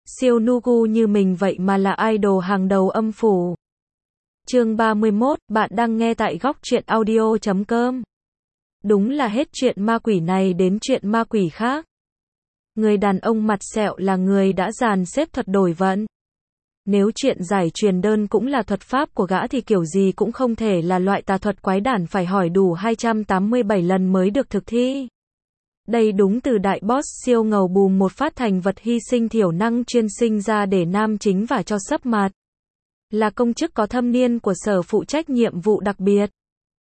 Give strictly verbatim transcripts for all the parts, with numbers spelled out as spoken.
siêu Nugu như mình vậy mà là idol hàng đầu âm phủ. Chương ba mươi mốt, bạn đang nghe tại góc truyện audio chấm com. Đúng là hết chuyện ma quỷ này đến chuyện ma quỷ khác. Người đàn ông mặt sẹo là người đã dàn xếp thuật đổi vận. Nếu chuyện giải truyền đơn cũng là thuật pháp của gã thì kiểu gì cũng không thể là loại tà thuật quái đản phải hỏi đủ hai trăm tám mươi bảy lần mới được thực thi. Đây đúng từ đại boss siêu ngầu bùm một phát thành vật hy sinh thiểu năng chuyên sinh ra để nam chính và cho sấp mặt. Là công chức có thâm niên của sở phụ trách nhiệm vụ đặc biệt.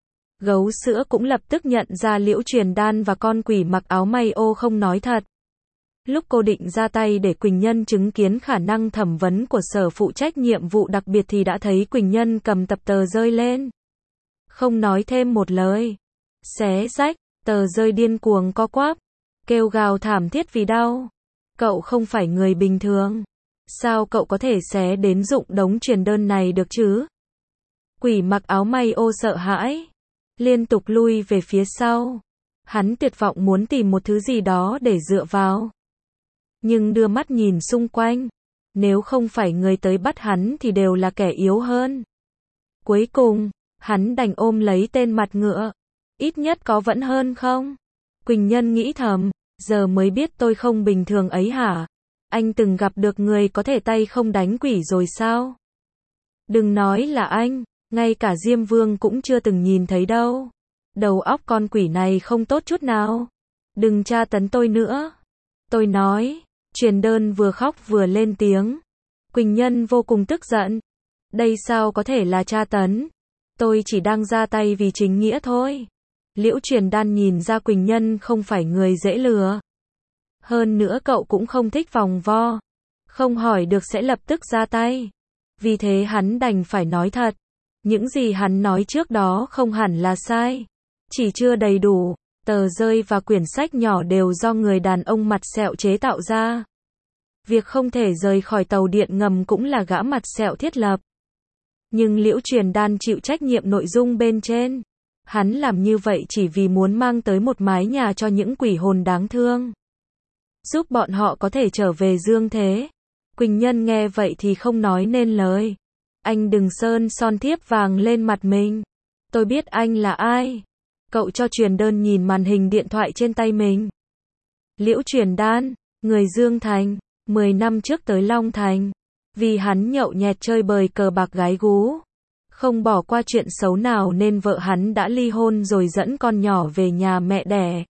Gấu sữa cũng lập tức nhận ra Liễu Truyền Đan và con quỷ mặc áo may ô không nói thật. Lúc cô định ra tay để Quỳnh Nhân chứng kiến khả năng thẩm vấn của sở phụ trách nhiệm vụ đặc biệt thì đã thấy Quỳnh Nhân cầm tập tờ rơi lên. Không nói thêm một lời. Xé rách, tờ rơi điên cuồng co quắp. Kêu gào thảm thiết vì đau. Cậu không phải người bình thường. Sao cậu có thể xé đến dụng đống truyền đơn này được chứ? Quỷ mặc áo may ô sợ hãi. Liên tục lui về phía sau. Hắn tuyệt vọng muốn tìm một thứ gì đó để dựa vào. Nhưng đưa mắt nhìn xung quanh. Nếu không phải người tới bắt hắn thì đều là kẻ yếu hơn. Cuối cùng, hắn đành ôm lấy tên mặt ngựa. Ít nhất có vẫn hơn không? Quỳnh Nhân nghĩ thầm, giờ mới biết tôi không bình thường ấy hả? Anh từng gặp được người có thể tay không đánh quỷ rồi sao? Đừng nói là anh, ngay cả Diêm Vương cũng chưa từng nhìn thấy đâu. Đầu óc con quỷ này không tốt chút nào. Đừng tra tấn tôi nữa. Tôi nói, truyền đơn vừa khóc vừa lên tiếng. Quỳnh Nhân vô cùng tức giận. Đây sao có thể là tra tấn? Tôi chỉ đang ra tay vì chính nghĩa thôi. Liễu Truyền Đan nhìn ra Quỳnh Nhân không phải người dễ lừa. Hơn nữa cậu cũng không thích vòng vo. Không hỏi được sẽ lập tức ra tay. Vì thế hắn đành phải nói thật. Những gì hắn nói trước đó không hẳn là sai. Chỉ chưa đầy đủ. Tờ rơi và quyển sách nhỏ đều do người đàn ông mặt sẹo chế tạo ra. Việc không thể rời khỏi tàu điện ngầm cũng là gã mặt sẹo thiết lập. Nhưng Liễu Truyền Đan chịu trách nhiệm nội dung bên trên. Hắn làm như vậy chỉ vì muốn mang tới một mái nhà cho những quỷ hồn đáng thương. Giúp bọn họ có thể trở về dương thế. Quỳnh Nhân nghe vậy thì không nói nên lời. Anh đừng sơn son thiếp vàng lên mặt mình. Tôi biết anh là ai. Cậu cho truyền đơn nhìn màn hình điện thoại trên tay mình. Liễu Truyền Đan, người Dương Thành, mười năm trước tới Long Thành. Vì hắn nhậu nhẹt chơi bời cờ bạc gái gú. Không bỏ qua chuyện xấu nào nên vợ hắn đã ly hôn rồi dẫn con nhỏ về nhà mẹ đẻ.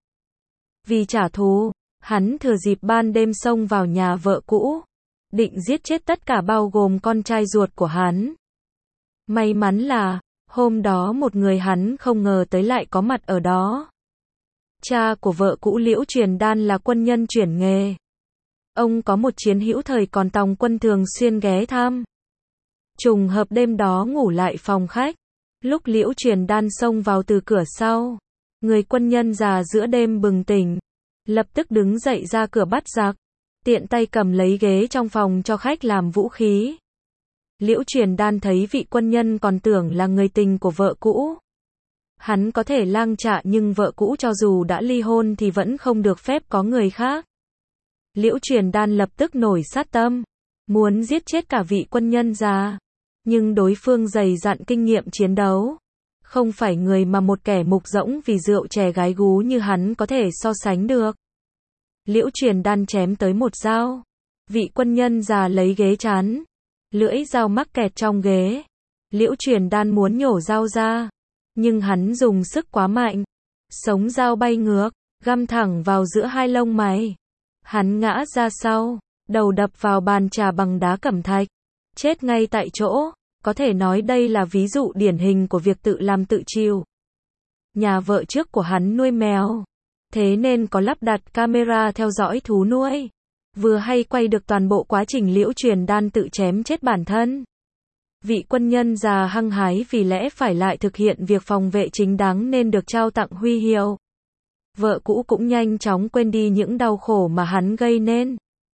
Vì trả thù, hắn thừa dịp ban đêm xông vào nhà vợ cũ. Định giết chết tất cả bao gồm con trai ruột của hắn. May mắn là, hôm đó một người hắn không ngờ tới lại có mặt ở đó. Cha của vợ cũ Liễu Truyền Đan là quân nhân chuyển nghề. Ông có một chiến hữu thời còn tòng quân thường xuyên ghé thăm. Trùng hợp đêm đó ngủ lại phòng khách. Lúc Liễu Truyền Đan xông vào từ cửa sau. Người quân nhân già giữa đêm bừng tỉnh. Lập tức đứng dậy ra cửa bắt giặc. Tiện tay cầm lấy ghế trong phòng cho khách làm vũ khí. Liễu Truyền Đan thấy vị quân nhân còn tưởng là người tình của vợ cũ. Hắn có thể lang trạ nhưng vợ cũ cho dù đã ly hôn thì vẫn không được phép có người khác. Liễu Truyền Đan lập tức nổi sát tâm. Muốn giết chết cả vị quân nhân già. Nhưng đối phương dày dặn kinh nghiệm chiến đấu. Không phải người mà một kẻ mục rỗng vì rượu chè gái gú như hắn có thể so sánh được. Liễu Truyền Đan chém tới một dao. Vị quân nhân già lấy ghế chắn. Lưỡi dao mắc kẹt trong ghế. Liễu Truyền Đan muốn nhổ dao ra. Nhưng hắn dùng sức quá mạnh. Sống dao bay ngược, găm thẳng vào giữa hai lông mày. Hắn ngã ra sau, đầu đập vào bàn trà bằng đá cẩm thạch. Chết ngay tại chỗ. Có thể nói đây là ví dụ điển hình của việc tự làm tự chịu. Nhà vợ trước của hắn nuôi mèo. Thế nên có lắp đặt camera theo dõi thú nuôi. Vừa hay quay được toàn bộ quá trình Liễu Truyền Đan tự chém chết bản thân. Vị quân nhân già hăng hái vì lẽ phải lại thực hiện việc phòng vệ chính đáng nên được trao tặng huy hiệu. Vợ cũ cũng nhanh chóng quên đi những đau khổ mà hắn gây nên.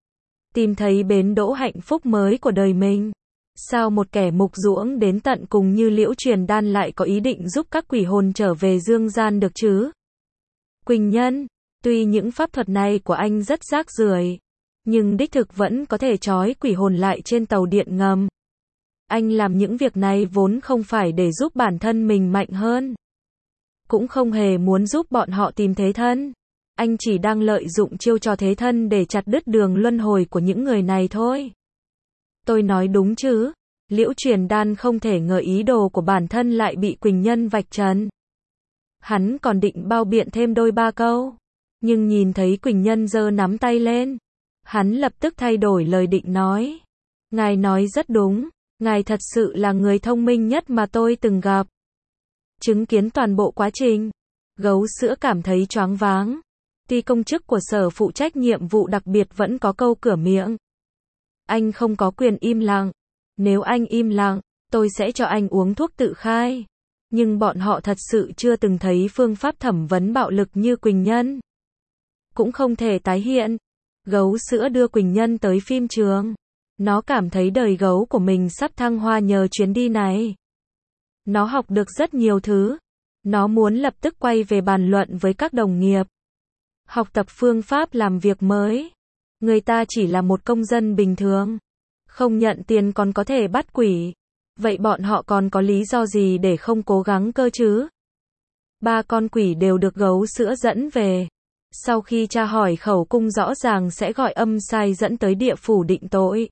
Tìm thấy bến đỗ hạnh phúc mới của đời mình. Sao một kẻ mục ruỗng đến tận cùng như Liễu Truyền Đan lại có ý định giúp các quỷ hồn trở về dương gian được chứ? Quỳnh Nhân, tuy những pháp thuật này của anh rất rác rưởi, nhưng đích thực vẫn có thể trói quỷ hồn lại trên tàu điện ngầm. Anh làm những việc này vốn không phải để giúp bản thân mình mạnh hơn. Cũng không hề muốn giúp bọn họ tìm thế thân. Anh chỉ đang lợi dụng chiêu trò thế thân để chặt đứt đường luân hồi của những người này thôi. Tôi nói đúng chứ? Liễu Truyền Đan không thể ngờ ý đồ của bản thân lại bị Quỳnh Nhân vạch trần. Hắn còn định bao biện thêm đôi ba câu, nhưng nhìn thấy Quỳnh Nhân giơ nắm tay lên, hắn lập tức thay đổi lời định nói. Ngài nói rất đúng, ngài thật sự là người thông minh nhất mà tôi từng gặp. Chứng kiến toàn bộ quá trình, Gấu Sữa cảm thấy choáng váng. Tuy công chức của sở phụ trách nhiệm vụ đặc biệt vẫn có câu cửa miệng. Anh không có quyền im lặng. Nếu anh im lặng, tôi sẽ cho anh uống thuốc tự khai. Nhưng bọn họ thật sự chưa từng thấy phương pháp thẩm vấn bạo lực như Quỳnh Nhân. Cũng không thể tái hiện. Gấu Sữa đưa Quỳnh Nhân tới phim trường. Nó cảm thấy đời gấu của mình sắp thăng hoa nhờ chuyến đi này. Nó học được rất nhiều thứ. Nó muốn lập tức quay về bàn luận với các đồng nghiệp. Học tập phương pháp làm việc mới. Người ta chỉ là một công dân bình thường. Không nhận tiền còn có thể bắt quỷ. Vậy bọn họ còn có lý do gì để không cố gắng cơ chứ? Ba con quỷ đều được Gấu Sữa dẫn về. Sau khi tra hỏi khẩu cung rõ ràng sẽ gọi âm sai dẫn tới địa phủ định tội.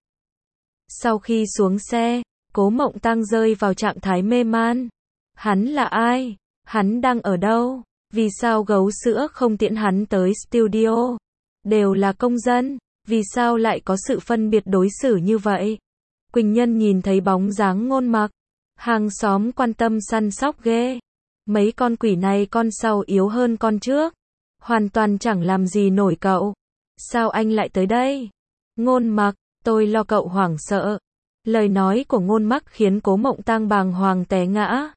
Sau khi xuống xe, Cố Mộng Tăng rơi vào trạng thái mê man. Hắn là ai? Hắn đang ở đâu? Vì sao Gấu Sữa không tiễn hắn tới studio? Đều là công dân, vì sao lại có sự phân biệt đối xử như vậy? Quỳnh Nhân nhìn thấy bóng dáng Ngôn Mặc. Hàng xóm quan tâm săn sóc ghê. Mấy con quỷ này con sau yếu hơn con trước. Hoàn toàn chẳng làm gì nổi cậu. Sao anh lại tới đây? Ngôn Mặc, tôi lo cậu hoảng sợ. Lời nói của Ngôn Mặc khiến Cố Mộng Tăng bàng hoàng té ngã.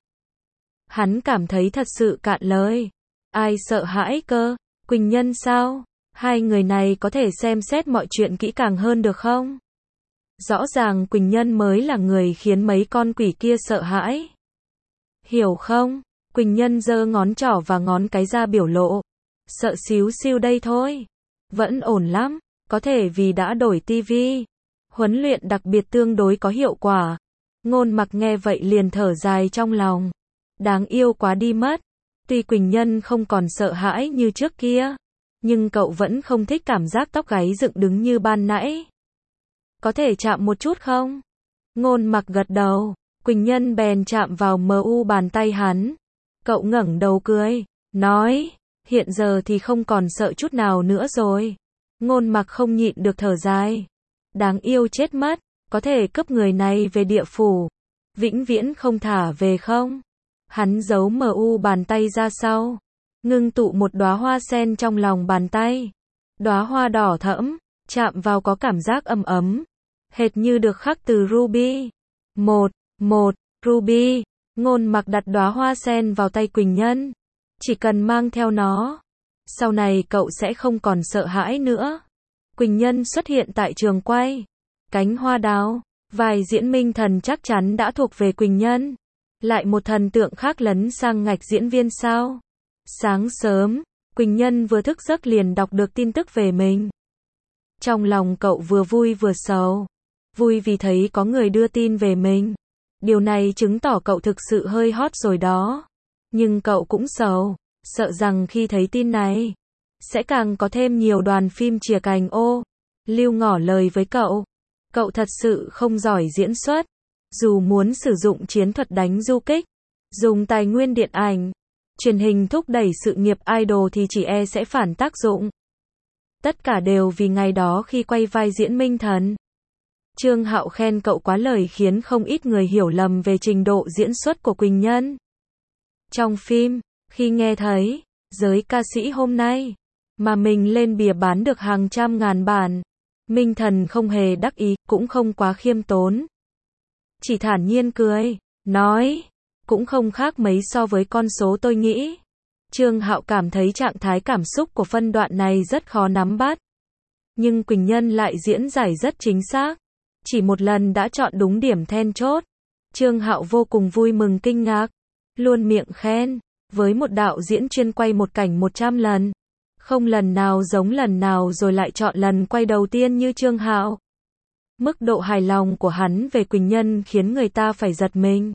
Hắn cảm thấy thật sự cạn lời. Ai sợ hãi cơ? Quỳnh Nhân sao? Hai người này có thể xem xét mọi chuyện kỹ càng hơn được không? Rõ ràng Quỳnh Nhân mới là người khiến mấy con quỷ kia sợ hãi. Hiểu không? Quỳnh Nhân giơ ngón trỏ và ngón cái ra biểu lộ. Sợ xíu xiu đây thôi. Vẫn ổn lắm. Có thể vì đã đổi tivi. Huấn luyện đặc biệt tương đối có hiệu quả. Ngôn Mặc nghe vậy liền thở dài trong lòng. Đáng yêu quá đi mất. Tuy Quỳnh Nhân không còn sợ hãi như trước kia, nhưng cậu vẫn không thích cảm giác tóc gáy dựng đứng như ban nãy. Có thể chạm một chút không? Ngôn Mặc gật đầu. Quỳnh Nhân bèn chạm vào mờ u bàn tay hắn. Cậu ngẩng đầu cười, nói, hiện giờ thì không còn sợ chút nào nữa rồi. Ngôn Mặc không nhịn được thở dài. Đáng yêu chết mất, có thể cướp người này về địa phủ, vĩnh viễn không thả về không? Hắn giấu mờ u bàn tay ra sau, ngưng tụ một đóa hoa sen trong lòng bàn tay. Đóa hoa đỏ thẫm, chạm vào có cảm giác ấm ấm, hệt như được khắc từ ruby. Một, một, ruby. Ngôn Mặc đặt đóa hoa sen vào tay Quỳnh Nhân. Chỉ cần mang theo nó, sau này cậu sẽ không còn sợ hãi nữa. Quỳnh Nhân xuất hiện tại trường quay. Cánh hoa đào, vài diễn minh thần chắc chắn đã thuộc về Quỳnh Nhân. Lại một thần tượng khác lấn sang ngạch diễn viên sao? Sáng sớm, Quỳnh Nhân vừa thức giấc liền đọc được tin tức về mình. Trong lòng cậu vừa vui vừa sầu. Vui vì thấy có người đưa tin về mình. Điều này chứng tỏ cậu thực sự hơi hot rồi đó. Nhưng cậu cũng sầu, sợ rằng khi thấy tin này, sẽ càng có thêm nhiều đoàn phim chìa cành ô. Lưu ngỏ lời với cậu. Cậu thật sự không giỏi diễn xuất. Dù muốn sử dụng chiến thuật đánh du kích, dùng tài nguyên điện ảnh, truyền hình thúc đẩy sự nghiệp idol thì chỉ e sẽ phản tác dụng. Tất cả đều vì ngày đó khi quay vai diễn minh thần. Trương Hạo khen cậu quá lời khiến không ít người hiểu lầm về trình độ diễn xuất của Quỳnh Nhân. Trong phim, khi nghe thấy, giới ca sĩ hôm nay, mà mình lên bìa bán được hàng trăm ngàn bản, minh thần không hề đắc ý, cũng không quá khiêm tốn. Chỉ thản nhiên cười, nói, cũng không khác mấy so với con số tôi nghĩ. Trương Hạo cảm thấy trạng thái cảm xúc của phân đoạn này rất khó nắm bắt. Nhưng Quỳnh Nhân lại diễn giải rất chính xác. Chỉ một lần đã chọn đúng điểm then chốt. Trương Hạo vô cùng vui mừng kinh ngạc. Luôn miệng khen. Với một đạo diễn chuyên quay một cảnh một trăm lần. Không lần nào giống lần nào rồi lại chọn lần quay đầu tiên như Trương Hạo. Mức độ hài lòng của hắn về Quỳnh Nhân khiến người ta phải giật mình.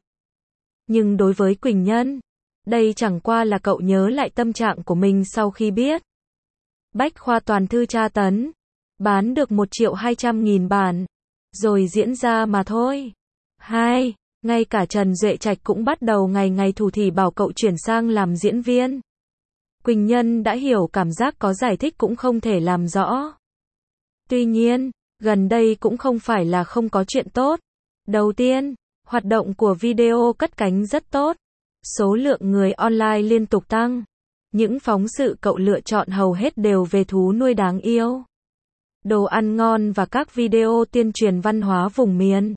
Nhưng đối với Quỳnh Nhân, đây chẳng qua là cậu nhớ lại tâm trạng của mình sau khi biết Bách khoa toàn thư tra tấn, bán được một triệu hai trăm nghìn bản, rồi diễn ra mà thôi. Hai, ngay cả Trần Duệ Trạch cũng bắt đầu ngày ngày thủ thỉ bảo cậu chuyển sang làm diễn viên. Quỳnh Nhân đã hiểu cảm giác có giải thích cũng không thể làm rõ. Tuy nhiên, gần đây cũng không phải là không có chuyện tốt. Đầu tiên, hoạt động của video cất cánh rất tốt. Số lượng người online liên tục tăng. Những phóng sự cậu lựa chọn hầu hết đều về thú nuôi đáng yêu, đồ ăn ngon và các video tuyên truyền văn hóa vùng miền.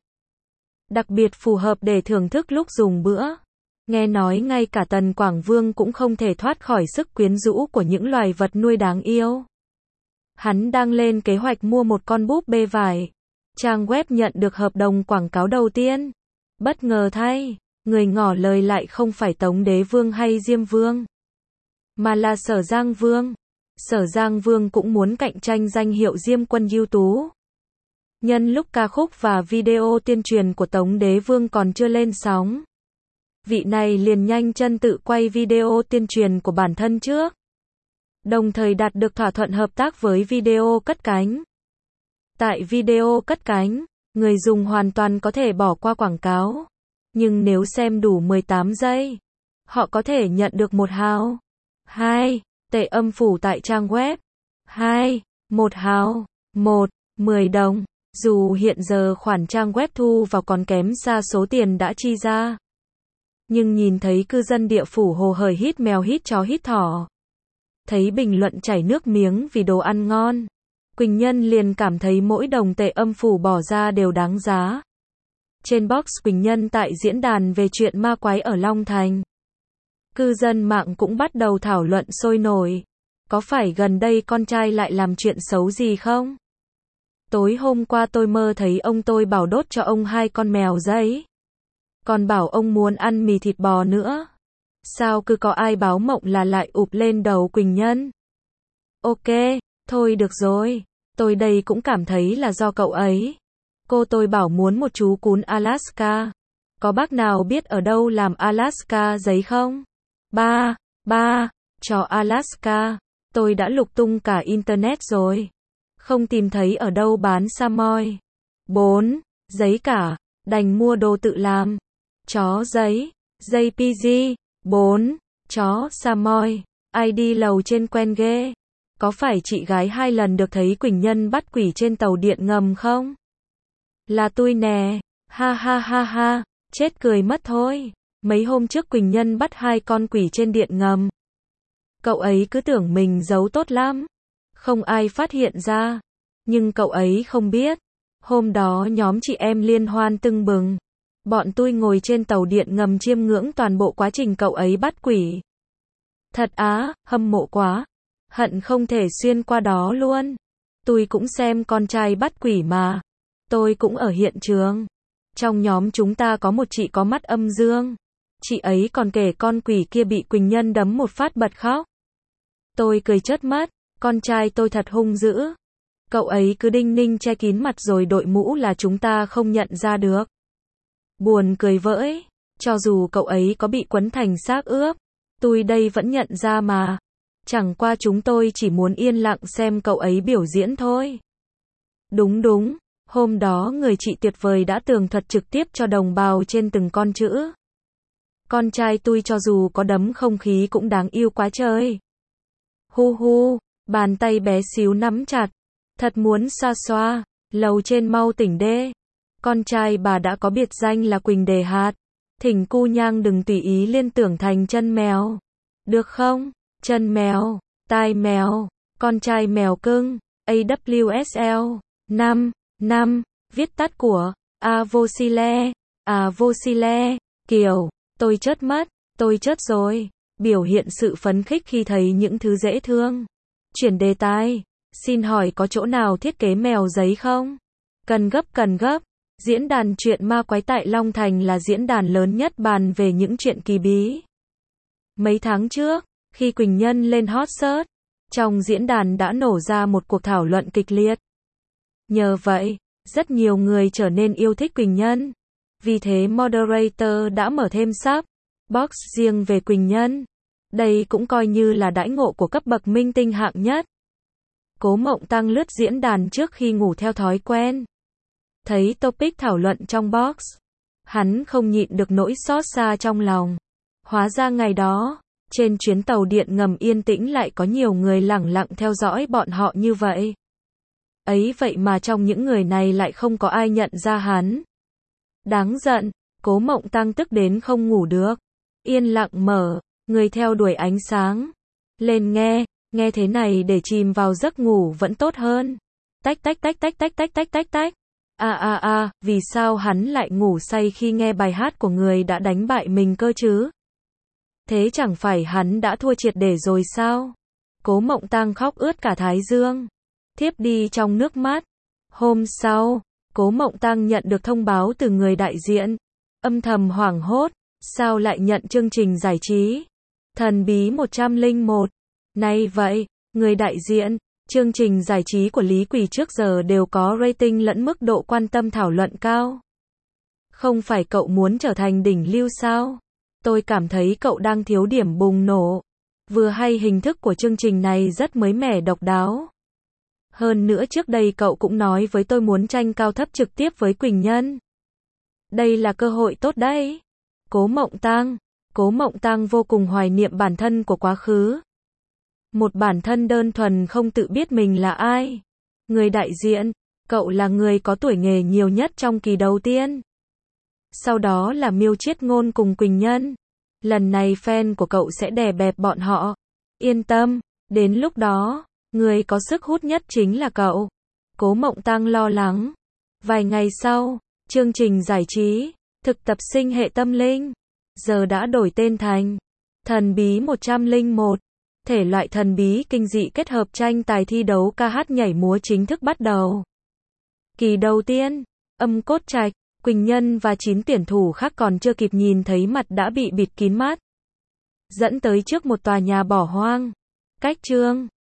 Đặc biệt phù hợp để thưởng thức lúc dùng bữa. Nghe nói ngay cả Tần Quảng Vương cũng không thể thoát khỏi sức quyến rũ của những loài vật nuôi đáng yêu. Hắn đang lên kế hoạch mua một con búp bê vải. Trang web nhận được hợp đồng quảng cáo đầu tiên. Bất ngờ thay, người ngỏ lời lại không phải Tống Đế Vương hay Diêm Vương, mà là Sở Giang Vương. Sở Giang Vương cũng muốn cạnh tranh danh hiệu Diêm Quân ưu tú. Nhân lúc ca khúc và video tuyên truyền của Tống Đế Vương còn chưa lên sóng, vị này liền nhanh chân tự quay video tuyên truyền của bản thân trước, đồng thời đạt được thỏa thuận hợp tác với video cất cánh. Tại video cất cánh, người dùng hoàn toàn có thể bỏ qua quảng cáo, nhưng nếu xem đủ mười tám giây, họ có thể nhận được một hào. Hai, tệ âm phủ tại trang web. Hai, một hào. Một, mười đồng. Dù hiện giờ khoản trang web thu vào còn kém xa số tiền đã chi ra, nhưng nhìn thấy cư dân địa phủ hồ hởi hít mèo hít chó hít thỏ, thấy bình luận chảy nước miếng vì đồ ăn ngon, Quỳnh Nhân liền cảm thấy mỗi đồng tệ âm phủ bỏ ra đều đáng giá. Trên box Quỳnh Nhân tại diễn đàn về chuyện ma quái ở Long Thành, cư dân mạng cũng bắt đầu thảo luận sôi nổi. Có phải gần đây con trai lại làm chuyện xấu gì không? Tối hôm qua tôi mơ thấy ông tôi bảo đốt cho ông hai con mèo giấy. Còn bảo ông muốn ăn mì thịt bò nữa. Sao cứ có ai báo mộng là lại ụp lên đầu Quỳnh Nhân? Ok, thôi được rồi. Tôi đây cũng cảm thấy là do cậu ấy. Cô tôi bảo muốn một chú cún Alaska. Có bác nào biết ở đâu làm Alaska giấy không? Ba, ba, chó Alaska. Tôi đã lục tung cả internet rồi. Không tìm thấy ở đâu bán Samoy. Bốn, giấy cả. Đành mua đồ tự làm. Chó giấy. Dây pê giê. Bốn, chó Samoy. ai đi lầu trên quen ghê. Có phải chị gái hai lần được thấy Quỳnh Nhân bắt quỷ trên tàu điện ngầm không? Là tôi nè. Ha ha ha ha. Chết cười mất thôi. Mấy hôm trước Quỳnh Nhân bắt hai con quỷ trên điện ngầm. Cậu ấy cứ tưởng mình giấu tốt lắm, không ai phát hiện ra. Nhưng cậu ấy không biết, hôm đó nhóm chị em liên hoan tưng bừng. Bọn tôi ngồi trên tàu điện ngầm chiêm ngưỡng toàn bộ quá trình cậu ấy bắt quỷ. Thật á, hâm mộ quá. Hận không thể xuyên qua đó luôn. Tôi cũng xem con trai bắt quỷ mà. Tôi cũng ở hiện trường. Trong nhóm chúng ta có một chị có mắt âm dương. Chị ấy còn kể con quỷ kia bị Quỳnh Nhân đấm một phát bật khóc. Tôi cười chớt mắt, con trai tôi thật hung dữ. Cậu ấy cứ đinh ninh che kín mặt rồi đội mũ là chúng ta không nhận ra được. Buồn cười vỡi, cho dù cậu ấy có bị quấn thành xác ướp, tôi đây vẫn nhận ra mà. Chẳng qua chúng tôi chỉ muốn yên lặng xem cậu ấy biểu diễn thôi. Đúng đúng, hôm đó người chị tuyệt vời đã tường thuật trực tiếp cho đồng bào trên từng con chữ. Con trai tôi cho dù có đấm không khí cũng đáng yêu quá trời. Hu hu, bàn tay bé xíu nắm chặt. Thật muốn xoa xoa, lầu trên mau tỉnh đê. Con trai bà đã có biệt danh là Quỳnh Đề Hạt. Thỉnh cu nhang đừng tùy ý liên tưởng thành chân mèo. Được không? Chân mèo, tai mèo, con trai mèo cưng, a vê ét lờ, năm, năm, viết tắt của, Avocile, Avocile, kiểu, tôi chớt mất, tôi chớt rồi, biểu hiện sự phấn khích khi thấy những thứ dễ thương. Chuyển đề tài, xin hỏi có chỗ nào thiết kế mèo giấy không? Cần gấp cần gấp, diễn đàn chuyện ma quái tại Long Thành là diễn đàn lớn nhất bàn về những chuyện kỳ bí. Mấy tháng trước, khi Quỳnh Nhân lên hot search, Trong diễn đàn đã nổ ra một cuộc thảo luận kịch liệt. Nhờ vậy, rất nhiều người trở nên yêu thích Quỳnh Nhân. Vì thế moderator đã mở thêm sub box riêng về Quỳnh Nhân. Đây cũng coi như là đãi ngộ của cấp bậc minh tinh hạng nhất. Cố Mộng Tăng lướt diễn đàn trước khi ngủ theo thói quen. Thấy topic thảo luận trong box, hắn không nhịn được nỗi xót xa trong lòng. Hóa ra ngày đó, trên chuyến tàu điện ngầm yên tĩnh lại có nhiều người lẳng lặng theo dõi bọn họ như vậy. Ấy vậy mà trong những người này lại không có ai nhận ra hắn. Đáng giận, Cố Mộng Tăng tức đến không ngủ được. Yên lặng mở, người theo đuổi ánh sáng. Lên nghe, nghe thế này để chìm vào giấc ngủ vẫn tốt hơn. Tách tách tách tách tách tách tách tách tách. À à à, vì sao hắn lại ngủ say khi nghe bài hát của người đã đánh bại mình cơ chứ? Thế chẳng phải hắn đã thua triệt để rồi sao? Cố Mộng Tăng khóc ướt cả thái dương. Thiếp đi trong nước mắt. Hôm sau, Cố Mộng Tăng nhận được thông báo từ người đại diện. Âm thầm hoảng hốt, sao lại nhận chương trình giải trí? Thần bí một trăm lẻ một. Nay vậy, người đại diện, chương trình giải trí của Lý Quỳ trước giờ đều có rating lẫn mức độ quan tâm thảo luận cao. Không phải cậu muốn trở thành đỉnh lưu sao? Tôi cảm thấy cậu đang thiếu điểm bùng nổ. Vừa hay hình thức của chương trình này rất mới mẻ độc đáo. Hơn nữa trước đây cậu cũng nói với tôi muốn tranh cao thấp trực tiếp với Quỳnh Nhân. Đây là cơ hội tốt đấy. Cố Mộng Tăng. Cố Mộng Tăng vô cùng hoài niệm bản thân của quá khứ. Một bản thân đơn thuần không tự biết mình là ai. Người đại diện, cậu là người có tuổi nghề nhiều nhất trong kỳ đầu tiên. Sau đó là Miêu Chiết Ngôn cùng Quỳnh Nhân. Lần này fan của cậu sẽ đè bẹp bọn họ. Yên tâm, đến lúc đó, người có sức hút nhất chính là cậu. Cố Mộng Tăng lo lắng. Vài ngày sau, chương trình giải trí, thực tập sinh hệ tâm linh, giờ đã đổi tên thành Thần bí một trăm lẻ một. Thể loại thần bí kinh dị kết hợp tranh tài thi đấu ca hát nhảy múa chính thức bắt đầu. Kỳ đầu tiên, Âm Cốt Trạch, Quỳnh Nhân và chín tuyển thủ khác còn chưa kịp nhìn thấy mặt đã bị bịt kín mắt. Dẫn tới trước một tòa nhà bỏ hoang. Cách chương